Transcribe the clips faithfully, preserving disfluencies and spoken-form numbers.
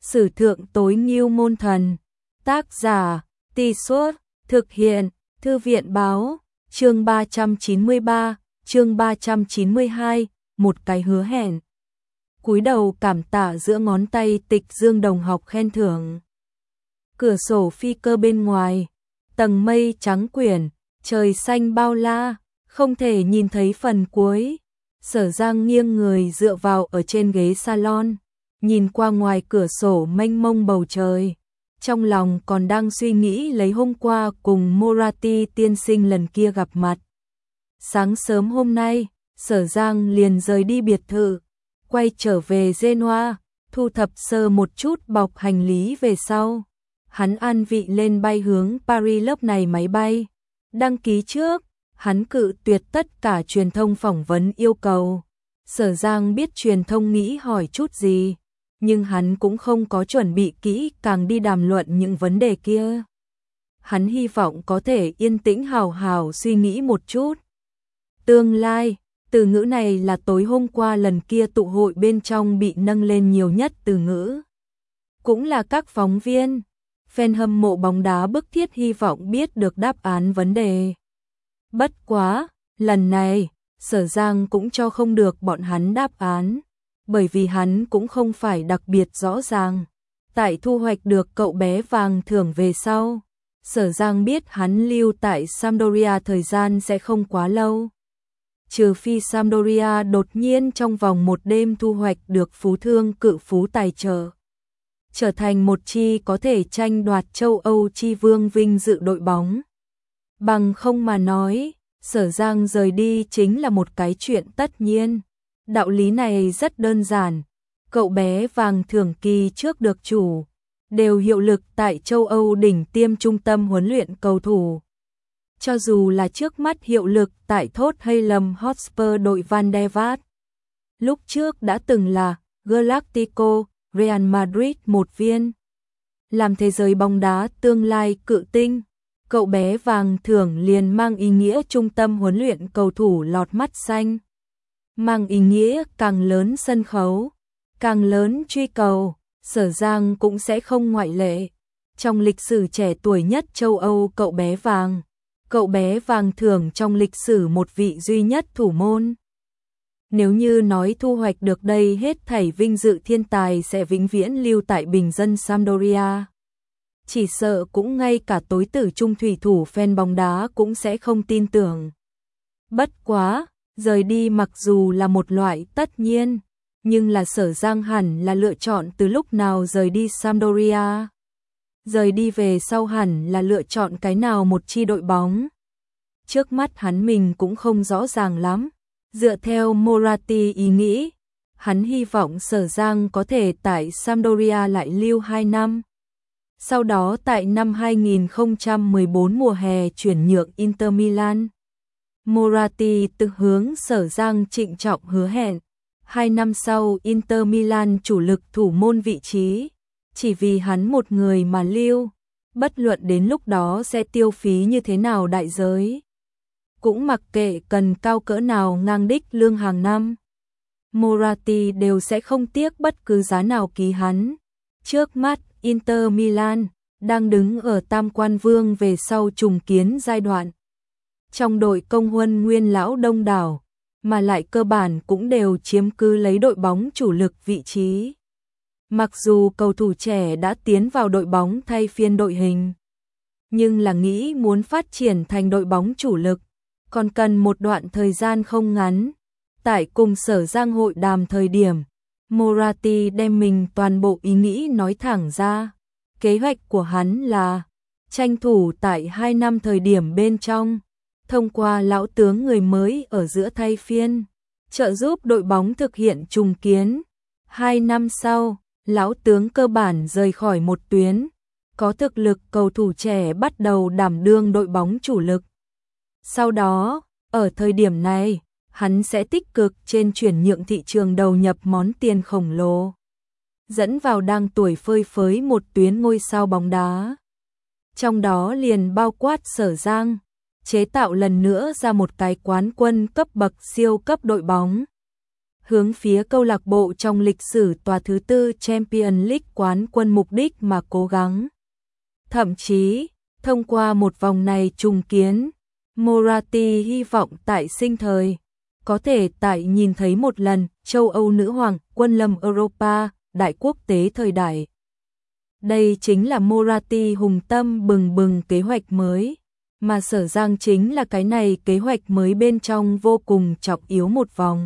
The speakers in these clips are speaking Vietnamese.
Sử thượng tối ngưu môn thần. Tác giả, Tì Suốt, thực hiện, Thư viện báo, chương ba trăm chín mươi ba, chương ba trăm chín mươi hai, một cái hứa hẹn. Cúi đầu cảm tạ giữa ngón tay Tịch Dương đồng học khen thưởng. Cửa sổ phi cơ bên ngoài, tầng mây trắng quyển, trời xanh bao la, không thể nhìn thấy phần cuối. Sở Giang nghiêng người dựa vào ở trên ghế salon, nhìn qua ngoài cửa sổ mênh mông bầu trời. Trong lòng còn đang suy nghĩ lấy hôm qua cùng Morati tiên sinh lần kia gặp mặt. Sáng sớm hôm nay, Sở Giang liền rời đi biệt thự, quay trở về Genoa, thu thập sơ một chút bọc hành lý về sau. Hắn an vị lên bay hướng Paris lớp này máy bay. Đăng ký trước, hắn cự tuyệt tất cả truyền thông phỏng vấn yêu cầu. Sở Giang biết truyền thông nghĩ hỏi chút gì, nhưng hắn cũng không có chuẩn bị kỹ càng đi đàm luận những vấn đề kia. Hắn hy vọng có thể yên tĩnh hào hào suy nghĩ một chút. Tương lai, từ ngữ này là tối hôm qua lần kia tụ hội bên trong bị nâng lên nhiều nhất từ ngữ. Cũng là các phóng viên, fan hâm mộ bóng đá bức thiết hy vọng biết được đáp án vấn đề. Bất quá, lần này, Sở Giang cũng cho không được bọn hắn đáp án, bởi vì hắn cũng không phải đặc biệt rõ ràng. Tại thu hoạch được cậu bé vàng thưởng về sau, Sở Giang biết hắn lưu tại Sampdoria thời gian sẽ không quá lâu. Trừ phi Sampdoria đột nhiên trong vòng một đêm thu hoạch được phú thương cự phú tài trợ, trở thành một chi có thể tranh đoạt châu Âu chi vương vinh dự đội bóng. Bằng không mà nói, Sở Giang rời đi chính là một cái chuyện tất nhiên. Đạo lý này rất đơn giản, cậu bé vàng thưởng kỳ trước được chủ, đều hiệu lực tại châu Âu đỉnh tiêm trung tâm huấn luyện cầu thủ. Cho dù là trước mắt hiệu lực tại Tottenham Hotspur đội Van der Vaart, lúc trước đã từng là Galactico, Real Madrid một viên. Làm thế giới bóng đá tương lai cự tinh, cậu bé vàng thưởng liền mang ý nghĩa trung tâm huấn luyện cầu thủ lọt mắt xanh. Mang ý nghĩa càng lớn sân khấu, càng lớn truy cầu, Sở Giang cũng sẽ không ngoại lệ. Trong lịch sử trẻ tuổi nhất châu Âu cậu bé vàng, cậu bé vàng thưởng trong lịch sử một vị duy nhất thủ môn. Nếu như nói thu hoạch được đây hết thảy vinh dự thiên tài sẽ vĩnh viễn lưu tại bình dân Sampdoria, chỉ sợ cũng ngay cả tối tử trung thủy thủ fan bóng đá cũng sẽ không tin tưởng. Bất quá, rời đi mặc dù là một loại tất nhiên, nhưng là Sở Giang hẳn là lựa chọn từ lúc nào rời đi Sampdoria. Rời đi về sau hẳn là lựa chọn cái nào một chi đội bóng. Trước mắt hắn mình cũng không rõ ràng lắm. Dựa theo Morati ý nghĩ, hắn hy vọng Sở Giang có thể tại Sampdoria lại lưu hai năm. Sau đó tại năm hai nghìn không trăm mười bốn mùa hè chuyển nhượng Inter Milan. Morati tự hướng Sở Giang trịnh trọng hứa hẹn, hai năm sau Inter Milan chủ lực thủ môn vị trí, chỉ vì hắn một người mà lưu, bất luận đến lúc đó sẽ tiêu phí như thế nào đại giới. Cũng mặc kệ cần cao cỡ nào ngang đích lương hàng năm, Morati đều sẽ không tiếc bất cứ giá nào ký hắn. Trước mắt, Inter Milan đang đứng ở tam quan vương về sau trùng kiến giai đoạn. Trong đội công huân nguyên lão đông đảo, mà lại cơ bản cũng đều chiếm cứ lấy đội bóng chủ lực vị trí. Mặc dù cầu thủ trẻ đã tiến vào đội bóng thay phiên đội hình, nhưng là nghĩ muốn phát triển thành đội bóng chủ lực, còn cần một đoạn thời gian không ngắn. Tại cùng Sở Giang hội đàm thời điểm, Morati đem mình toàn bộ ý nghĩ nói thẳng ra. Kế hoạch của hắn là tranh thủ tại hai năm thời điểm bên trong, thông qua lão tướng người mới ở giữa thay phiên, trợ giúp đội bóng thực hiện trùng kiến. Hai năm sau, lão tướng cơ bản rời khỏi một tuyến, có thực lực cầu thủ trẻ bắt đầu đảm đương đội bóng chủ lực. Sau đó, ở thời điểm này, hắn sẽ tích cực trên chuyển nhượng thị trường đầu nhập món tiền khổng lồ, dẫn vào đang tuổi phơi phới một tuyến ngôi sao bóng đá. Trong đó liền bao quát Sở Giang, chế tạo lần nữa ra một cái quán quân cấp bậc siêu cấp đội bóng. hướng phía câu lạc bộ trong lịch sử tòa thứ tư Champions League quán quân mục đích mà cố gắng. Thậm chí, thông qua một vòng này trùng kiến, Moratti hy vọng tại sinh thời có thể tại nhìn thấy một lần châu Âu nữ hoàng quân lâm Europa, đại quốc tế thời đại. Đây chính là Moratti hùng tâm bừng bừng kế hoạch mới, mà Sở Giang chính là cái này kế hoạch mới bên trong vô cùng trọng yếu một vòng.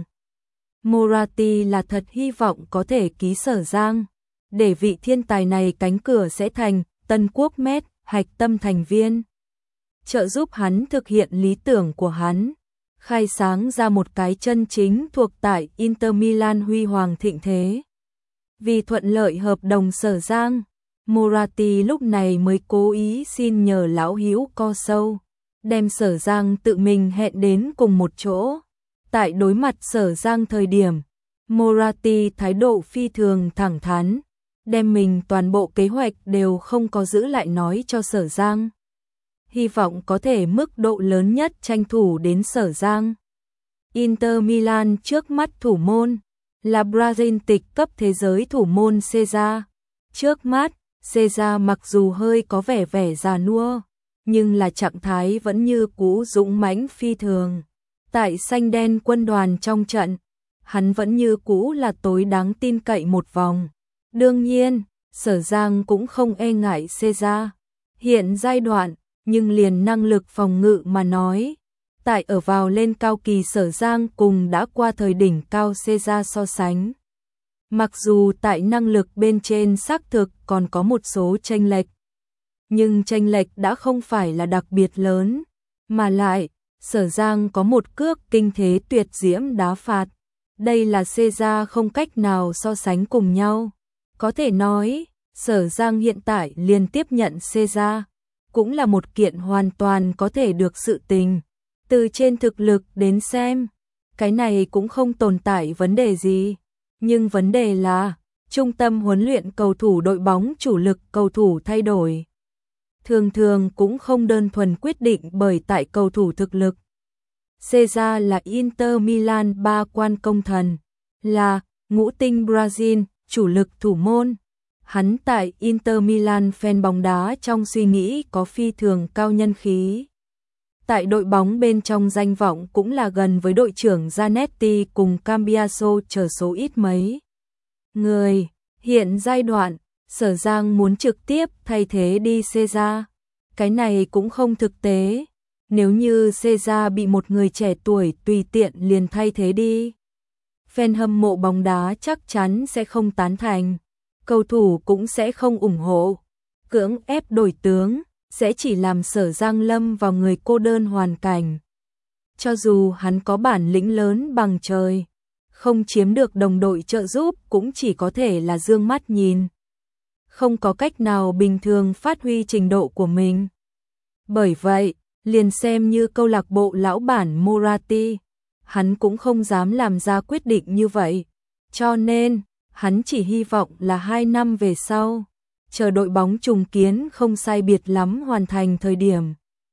Moratti là thật hy vọng có thể ký Sở Giang, để vị thiên tài này cánh cửa sẽ thành Tân Quốc Med, hạch tâm thành viên, trợ giúp hắn thực hiện lý tưởng của hắn, khai sáng ra một cái chân chính thuộc tại Inter Milan huy hoàng thịnh thế. Vì thuận lợi hợp đồng Sở Giang, Moratti lúc này mới cố ý xin nhờ lão hữu co sâu, đem Sở Giang tự mình hẹn đến cùng một chỗ. Tại đối mặt Sở Giang thời điểm, Moratti thái độ phi thường thẳng thắn, đem mình toàn bộ kế hoạch đều không có giữ lại nói cho Sở Giang. Hy vọng có thể mức độ lớn nhất tranh thủ đến Sở Giang. Inter Milan trước mắt thủ môn là Brazil tịch cấp thế giới thủ môn Cesar. Trước mắt, Cesar mặc dù hơi có vẻ vẻ già nua, nhưng là trạng thái vẫn như cũ dũng mãnh phi thường. Tại xanh đen quân đoàn trong trận, hắn vẫn như cũ là tối đáng tin cậy một vòng. Đương nhiên, Sở Giang cũng không e ngại Cesar. Hiện giai đoạn, nhưng liền năng lực phòng ngự mà nói, tại ở vào lên cao kỳ Sở Giang cùng đã qua thời đỉnh cao Cesar so sánh. Mặc dù tại năng lực bên trên xác thực còn có một số chênh lệch, nhưng chênh lệch đã không phải là đặc biệt lớn, mà lại, Sở Giang có một cước kinh thế tuyệt diễm đá phạt. Đây là Cesar không cách nào so sánh cùng nhau. Có thể nói, Sở Giang hiện tại liền tiếp nhận Cesar, cũng là một kiện hoàn toàn có thể được sự tình. Từ trên thực lực đến xem, cái này cũng không tồn tại vấn đề gì. Nhưng vấn đề là, trung tâm huấn luyện cầu thủ đội bóng chủ lực cầu thủ thay đổi. Thường thường cũng không đơn thuần quyết định bởi tại cầu thủ thực lực. Cesar là Inter Milan ba quan công thần, là ngũ tinh Brazil, chủ lực thủ môn. Hắn tại Inter Milan fan bóng đá trong suy nghĩ có phi thường cao nhân khí. Tại đội bóng bên trong danh vọng cũng là gần với đội trưởng Zanetti cùng Cambiaso chờ số ít mấy người. Hiện giai đoạn, Sở Giang muốn trực tiếp thay thế đi Cesar. Cái này cũng không thực tế. Nếu như Cesar bị một người trẻ tuổi tùy tiện liền thay thế đi, fan hâm mộ bóng đá chắc chắn sẽ không tán thành, cầu thủ cũng sẽ không ủng hộ. Cưỡng ép đổi tướng sẽ chỉ làm Sở Giang lâm vào người cô đơn hoàn cảnh. Cho dù hắn có bản lĩnh lớn bằng trời, không chiếm được đồng đội trợ giúp cũng chỉ có thể là dương mắt nhìn, không có cách nào bình thường phát huy trình độ của mình. Bởi vậy, liền xem như câu lạc bộ lão bản Moratti, hắn cũng không dám làm ra quyết định như vậy. Cho nên, hắn chỉ hy vọng là hai năm về sau, chờ đội bóng trùng kiến không sai biệt lắm hoàn thành thời điểm,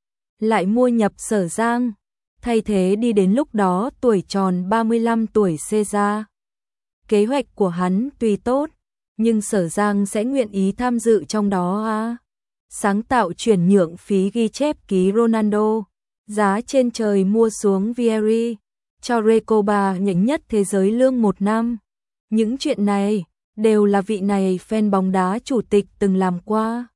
lại mua nhập Sở Giang, thay thế đi đến lúc đó tuổi tròn ba mươi lăm tuổi Cesar. Kế hoạch của hắn tuy tốt, nhưng Sở Giang sẽ nguyện ý tham dự trong đó à? Sáng tạo chuyển nhượng phí ghi chép ký Ronaldo, giá trên trời mua xuống Vieri, cho Recoba nhỉnh nhất thế giới lương một năm. Những chuyện này đều là vị này fan bóng đá chủ tịch từng làm qua.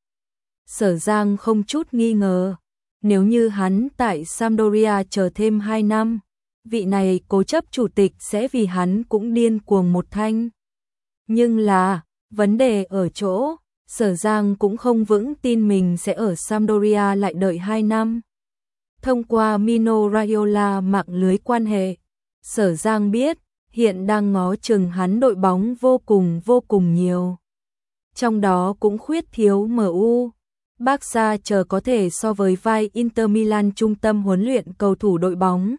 Sở Giang không chút nghi ngờ, nếu như hắn tại Sampdoria chờ thêm hai năm, vị này cố chấp chủ tịch sẽ vì hắn cũng điên cuồng một thanh. Nhưng là, vấn đề ở chỗ, Sở Giang cũng không vững tin mình sẽ ở Sampdoria lại đợi hai năm. Thông qua Mino Raiola mạng lưới quan hệ, Sở Giang biết, hiện đang ngó chừng hắn đội bóng vô cùng vô cùng nhiều. Trong đó cũng khuyết thiếu em u. Barca chờ có thể so với vai Inter Milan trung tâm huấn luyện cầu thủ đội bóng.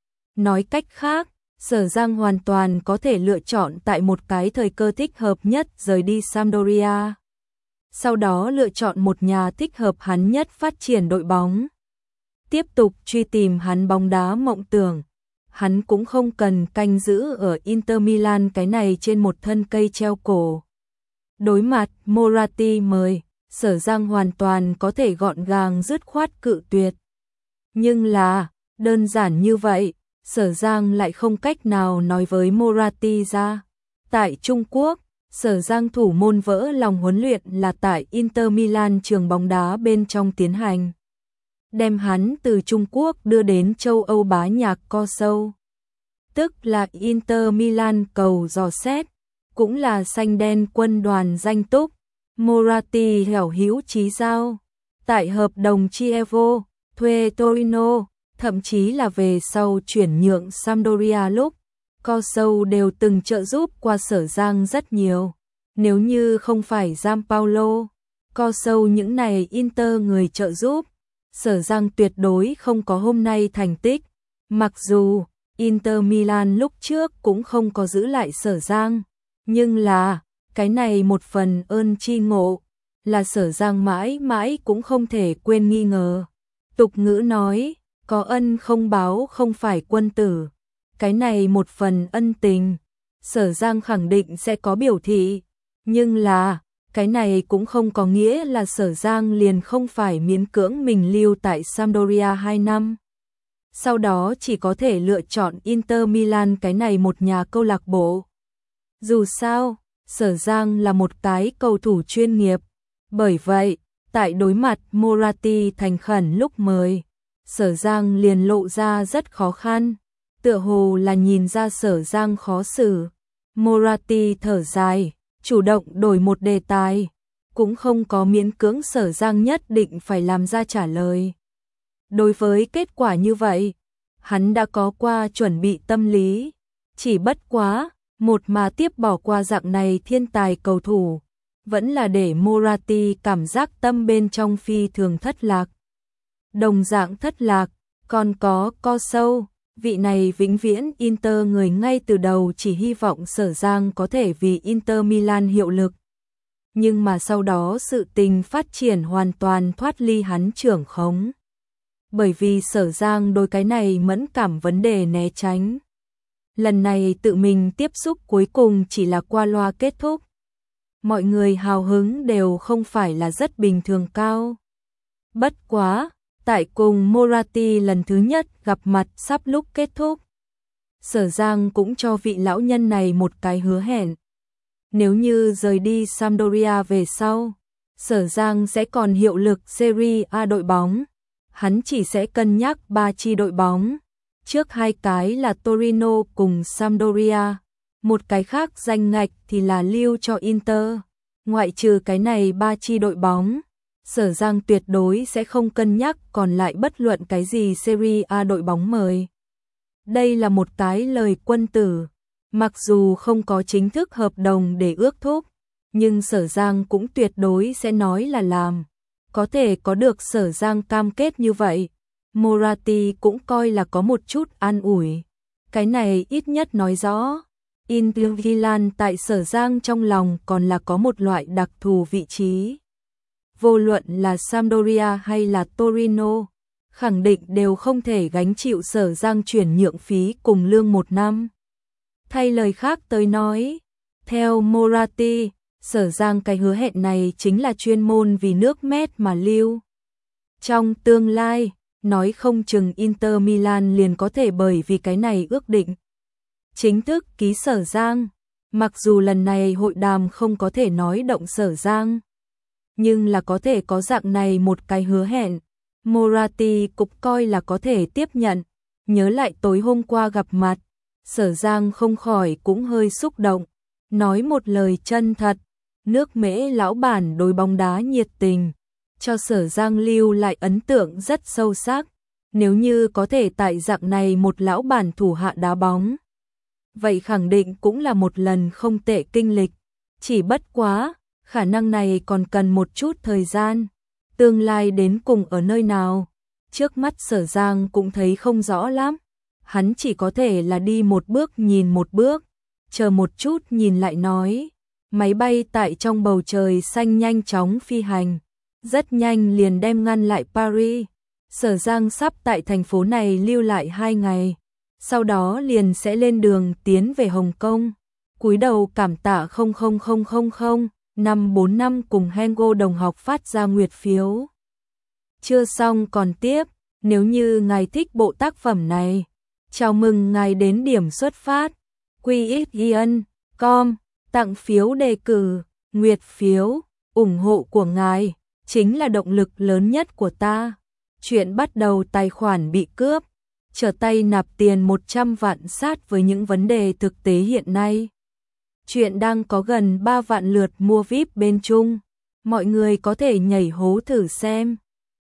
Nói cách khác, Sở Giang hoàn toàn có thể lựa chọn tại một cái thời cơ thích hợp nhất rời đi Sampdoria. Sau đó lựa chọn một nhà thích hợp hắn nhất phát triển đội bóng. Tiếp tục truy tìm hắn bóng đá mộng tưởng. hắn cũng không cần canh giữ ở Inter Milan cái này trên một thân cây treo cổ. Đối mặt Moratti mời, Sở Giang hoàn toàn có thể gọn gàng dứt khoát cự tuyệt. Nhưng là, đơn giản như vậy, Sở Giang lại không cách nào nói với Moratti ra. Tại Trung Quốc, Sở Giang thủ môn vỡ lòng huấn luyện là tại Inter Milan, trường bóng đá bên trong tiến hành. Đem hắn từ Trung Quốc đưa đến châu Âu bá nhạc co sâu. Tức là Inter Milan cầu dò xét, cũng là xanh đen quân đoàn danh túc. Moratti hẻo hữu chí giao, tại hợp đồng Chievo, thuê Torino, thậm chí là về sau chuyển nhượng Sampdoria lúc, co sâu đều từng trợ giúp qua Sở Giang rất nhiều. Nếu như không phải Gianpaolo, co sâu những này Inter người trợ giúp, Sở Giang tuyệt đối không có hôm nay thành tích. Mặc dù Inter Milan lúc trước cũng không có giữ lại Sở Giang, nhưng là cái này một phần ơn tri ngộ là Sở Giang mãi mãi cũng không thể quên nghi ngờ. Tục ngữ nói, có ân không báo không phải quân tử. Cái này một phần ân tình, Sở Giang khẳng định sẽ có biểu thị. Nhưng là, cái này cũng không có nghĩa là Sở Giang liền không phải miễn cưỡng mình lưu tại Sampdoria hai năm. Sau đó chỉ có thể lựa chọn Inter Milan cái này một nhà câu lạc bộ. Dù sao, Sở Giang là một cái cầu thủ chuyên nghiệp. Bởi vậy, tại đối mặt Moratti thành khẩn lúc mời, Sở Giang liền lộ ra rất khó khăn. Tựa hồ là nhìn ra Sở Giang khó xử. Moratti thở dài, chủ động đổi một đề tài, cũng không có miễn cưỡng Sở Giang nhất định phải làm ra trả lời. Đối với kết quả như vậy, hắn đã có qua chuẩn bị tâm lý, chỉ bất quá, một mà tiếp bỏ qua dạng này thiên tài cầu thủ, vẫn là để Moratti cảm giác tâm bên trong phi thường thất lạc. Đồng dạng thất lạc, còn có co sâu, vị này vĩnh viễn Inter người ngay từ đầu chỉ hy vọng Sở Giang có thể vì Inter Milan hiệu lực. Nhưng mà sau đó sự tình phát triển hoàn toàn thoát ly hắn trưởng khống. Bởi vì Sở Giang đôi cái này mẫn cảm vấn đề né tránh. Lần này tự mình tiếp xúc cuối cùng chỉ là qua loa kết thúc. Mọi người hào hứng đều không phải là rất bình thường cao. Bất quá, tại cùng Moratti lần thứ nhất gặp mặt sắp lúc kết thúc, Sở Giang cũng cho vị lão nhân này một cái hứa hẹn. Nếu như rời đi Sampdoria về sau, Sở Giang sẽ còn hiệu lực Serie A đội bóng. Hắn chỉ sẽ cân nhắc ba chi đội bóng. Trước hai cái là Torino cùng Sampdoria, một cái khác danh ngạch thì là lưu cho Inter. Ngoại trừ cái này ba chi đội bóng, Sở Giang tuyệt đối sẽ không cân nhắc còn lại bất luận cái gì Serie A đội bóng mời. Đây là một cái lời quân tử, mặc dù không có chính thức hợp đồng để ước thúc, nhưng Sở Giang cũng tuyệt đối sẽ nói là làm. Có thể có được Sở Giang cam kết như vậy, Moratti cũng coi là có một chút an ủi. Cái này ít nhất nói rõ, Inter Milan tại Sở Giang trong lòng còn là có một loại đặc thù vị trí. Vô luận là Sampdoria hay là Torino, khẳng định đều không thể gánh chịu Sở Giang chuyển nhượng phí cùng lương một năm. Thay lời khác tới nói, theo Moratti, Sở Giang cái hứa hẹn này chính là chuyên môn vì nước Met mà lưu. Trong tương lai, nói không chừng Inter Milan liền có thể bởi vì cái này ước định chính thức ký Sở Giang. Mặc dù lần này hội đàm không có thể nói động Sở Giang, nhưng là có thể có dạng này một cái hứa hẹn, Moratti cũng coi là có thể tiếp nhận. Nhớ lại tối hôm qua gặp mặt, Sở Giang không khỏi cũng hơi xúc động, nói một lời chân thật. Nước Mễ lão bản đối bóng đá nhiệt tình, cho Sở Giang lưu lại ấn tượng rất sâu sắc. Nếu như có thể tại dạng này một lão bản thủ hạ đá bóng, vậy khẳng định cũng là một lần không tệ kinh lịch. Chỉ bất quá, khả năng này còn cần một chút thời gian. Tương lai đến cùng ở nơi nào, trước mắt Sở Giang cũng thấy không rõ lắm. Hắn chỉ có thể là đi một bước nhìn một bước, chờ một chút nhìn lại nói. Máy bay tại trong bầu trời xanh nhanh chóng phi hành, rất nhanh liền đem ngăn lại Paris. Sở Giang sắp tại thành phố này lưu lại hai ngày, sau đó liền sẽ lên đường tiến về Hồng Kông. Cúi đầu cảm tạ không không không không không năm bốn năm cùng Hengo đồng học phát ra nguyệt phiếu. Chưa xong còn tiếp, nếu như ngài thích bộ tác phẩm này, chào mừng ngài đến điểm xuất phát quy ích yên com tặng phiếu đề cử, nguyệt phiếu, ủng hộ của ngài chính là động lực lớn nhất của ta. Chuyện bắt đầu tài khoản bị cướp, trở tay nạp tiền một trăm vạn sát với những vấn đề thực tế hiện nay. Chuyện đang có gần ba vạn lượt mua vi ai pi bên Trung, mọi người có thể nhảy hố thử xem.